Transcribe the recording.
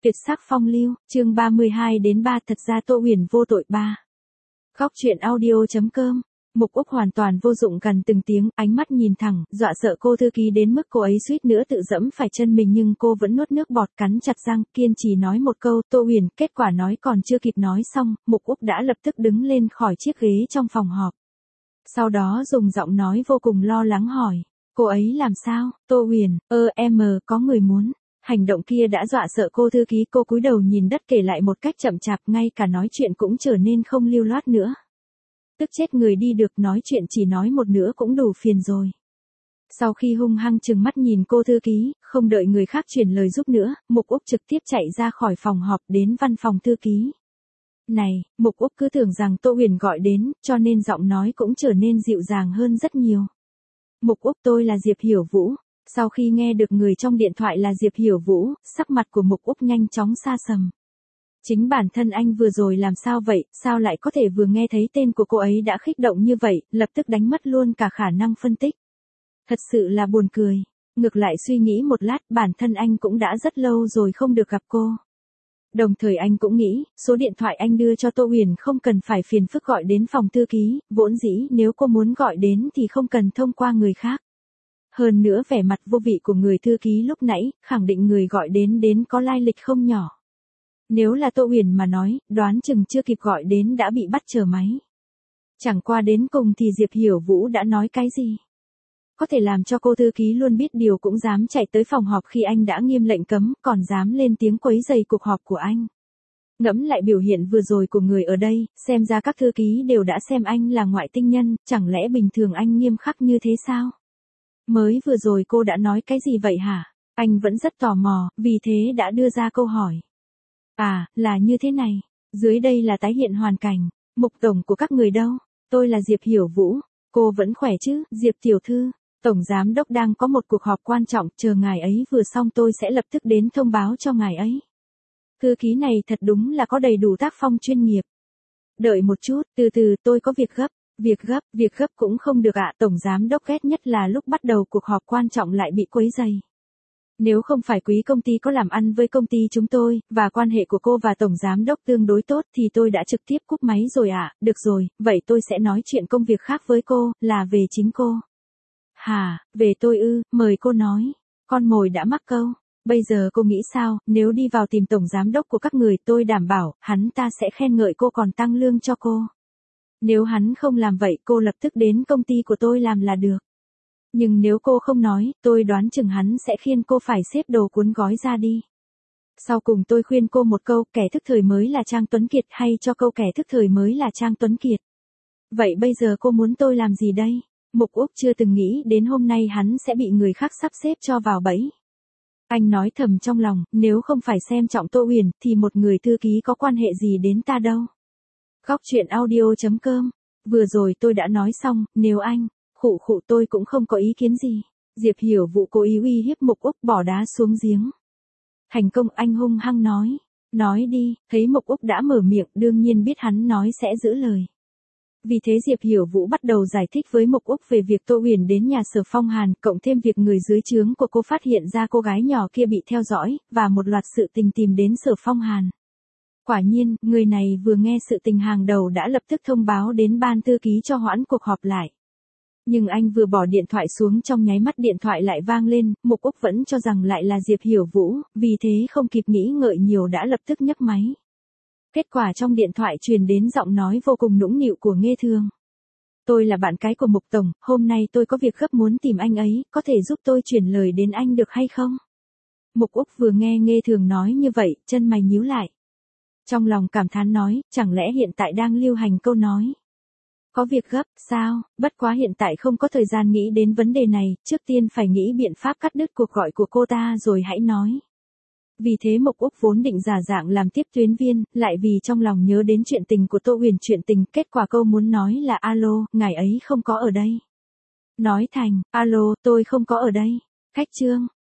Tuyệt sắc phong lưu, chương 32-3 thật ra Tô Huyền vô tội 3. Góc truyện audio.com. Mục Úc hoàn toàn vô dụng gần từng tiếng, ánh mắt nhìn thẳng, dọa sợ cô thư ký đến mức cô ấy suýt nữa tự dẫm phải chân mình nhưng cô vẫn nuốt nước bọt cắn chặt răng, kiên trì nói một câu, Tô Huyền, kết quả nói còn chưa kịp nói xong, Mục Úc đã lập tức đứng lên khỏi chiếc ghế trong phòng họp. Sau đó dùng giọng nói vô cùng lo lắng hỏi, cô ấy làm sao, Tô Huyền, có người muốn. Hành động kia đã dọa sợ cô thư ký, cô cúi đầu nhìn đất kể lại một cách chậm chạp, ngay cả nói chuyện cũng trở nên không lưu loát nữa. Tức chết người đi được, nói chuyện chỉ nói một nửa cũng đủ phiền rồi. Sau khi hung hăng trừng mắt nhìn cô thư ký, không đợi người khác truyền lời giúp nữa, Mục Úc trực tiếp chạy ra khỏi phòng họp đến văn phòng thư ký. Này, Mục Úc cứ tưởng rằng Tô Huyền gọi đến, cho nên giọng nói cũng trở nên dịu dàng hơn rất nhiều. Mục Úc, tôi là Diệp Hiểu Vũ. Sau khi nghe được người trong điện thoại là Diệp Hiểu Vũ, sắc mặt của Mục Úc nhanh chóng sa sầm. Chính bản thân anh vừa rồi làm sao vậy, sao lại có thể vừa nghe thấy tên của cô ấy đã kích động như vậy, lập tức đánh mất luôn cả khả năng phân tích. Thật sự là buồn cười. Ngược lại suy nghĩ một lát, bản thân anh cũng đã rất lâu rồi không được gặp cô. Đồng thời anh cũng nghĩ, số điện thoại anh đưa cho Tô Huyền không cần phải phiền phức gọi đến phòng thư ký, vốn dĩ nếu cô muốn gọi đến thì không cần thông qua người khác. Hơn nữa vẻ mặt vô vị của người thư ký lúc nãy, khẳng định người gọi đến có lai lịch không nhỏ. Nếu là Tô Huyền mà nói, đoán chừng chưa kịp gọi đến đã bị bắt chờ máy. Chẳng qua đến cùng thì Diệp Hiểu Vũ đã nói cái gì? Có thể làm cho cô thư ký luôn biết điều cũng dám chạy tới phòng họp khi anh đã nghiêm lệnh cấm, còn dám lên tiếng quấy rầy cuộc họp của anh. Ngẫm lại biểu hiện vừa rồi của người ở đây, xem ra các thư ký đều đã xem anh là ngoại tinh nhân, chẳng lẽ bình thường anh nghiêm khắc như thế sao? Mới vừa rồi cô đã nói cái gì vậy hả? Anh vẫn rất tò mò, vì thế đã đưa ra câu hỏi. À, là như thế này. Dưới đây là tái hiện hoàn cảnh. Mục tổng của các người đâu? Tôi là Diệp Hiểu Vũ. Cô vẫn khỏe chứ, Diệp tiểu thư? Tổng giám đốc đang có một cuộc họp quan trọng, chờ ngài ấy vừa xong tôi sẽ lập tức đến thông báo cho ngài ấy. Thư ký này thật đúng là có đầy đủ tác phong chuyên nghiệp. Đợi một chút, từ từ, tôi có việc gấp. Việc gấp cũng không được ạ, tổng giám đốc ghét nhất là lúc bắt đầu cuộc họp quan trọng lại bị quấy rầy. Nếu không phải quý công ty có làm ăn với công ty chúng tôi, và quan hệ của cô và tổng giám đốc tương đối tốt thì tôi đã trực tiếp cúp máy rồi ạ, được rồi, vậy tôi sẽ nói chuyện công việc khác với cô, là về chính cô. Hả, về tôi ư, mời cô nói, con mồi đã mắc câu. Bây giờ cô nghĩ sao, nếu đi vào tìm tổng giám đốc của các người tôi đảm bảo, hắn ta sẽ khen ngợi cô còn tăng lương cho cô. Nếu hắn không làm vậy cô lập tức đến công ty của tôi làm là được. Nhưng nếu cô không nói, tôi đoán chừng hắn sẽ khiêng cô phải xếp đồ cuốn gói ra đi. Sau cùng tôi khuyên cô một câu, kẻ thức thời mới là Trang Tuấn Kiệt, hay cho câu kẻ thức thời mới là Trang Tuấn Kiệt. Vậy bây giờ cô muốn tôi làm gì đây? Mục Úc chưa từng nghĩ đến hôm nay hắn sẽ bị người khác sắp xếp cho vào bẫy. Anh nói thầm trong lòng, nếu không phải xem trọng Tô Huyền, thì một người thư ký có quan hệ gì đến ta đâu. Góc truyện audio.com. Vừa rồi tôi đã nói xong, nếu anh, khụ tôi cũng không có ý kiến gì. Diệp Hiểu Vũ cố ý uy hiếp Mục Úc bỏ đá xuống giếng. Thành công, anh hung hăng nói. Nói đi, thấy Mục Úc đã mở miệng, đương nhiên biết hắn nói sẽ giữ lời. Vì thế Diệp Hiểu Vũ bắt đầu giải thích với Mục Úc về việc Tô Huyền đến nhà Sở Phong Hàn, cộng thêm việc người dưới trướng của cô phát hiện ra cô gái nhỏ kia bị theo dõi, và một loạt sự tình tìm đến Sở Phong Hàn. Quả nhiên, người này vừa nghe sự tình hàng đầu đã lập tức thông báo đến ban thư ký cho hoãn cuộc họp lại. Nhưng anh vừa bỏ điện thoại xuống trong nháy mắt điện thoại lại vang lên, Mục Úc vẫn cho rằng lại là Diệp Hiểu Vũ, vì thế không kịp nghĩ ngợi nhiều đã lập tức nhấc máy. Kết quả trong điện thoại truyền đến giọng nói vô cùng nũng nịu của Nghê Thường. Tôi là bạn cái của Mục tổng, hôm nay tôi có việc gấp muốn tìm anh ấy, có thể giúp tôi chuyển lời đến anh được hay không? Mục Úc vừa nghe Nghê Thường nói như vậy, chân mày nhíu lại. Trong lòng cảm thán nói, chẳng lẽ hiện tại đang lưu hành câu nói. Có việc gấp, sao, bất quá hiện tại không có thời gian nghĩ đến vấn đề này, trước tiên phải nghĩ biện pháp cắt đứt cuộc gọi của cô ta rồi hãy nói. Vì thế Mục Úc vốn định giả dạng làm tiếp tuyến viên, lại vì trong lòng nhớ đến chuyện tình của Tô Huyền, chuyện tình, kết quả câu muốn nói là alo, ngài ấy không có ở đây. Nói thành, alo, tôi không có ở đây. Khách trương,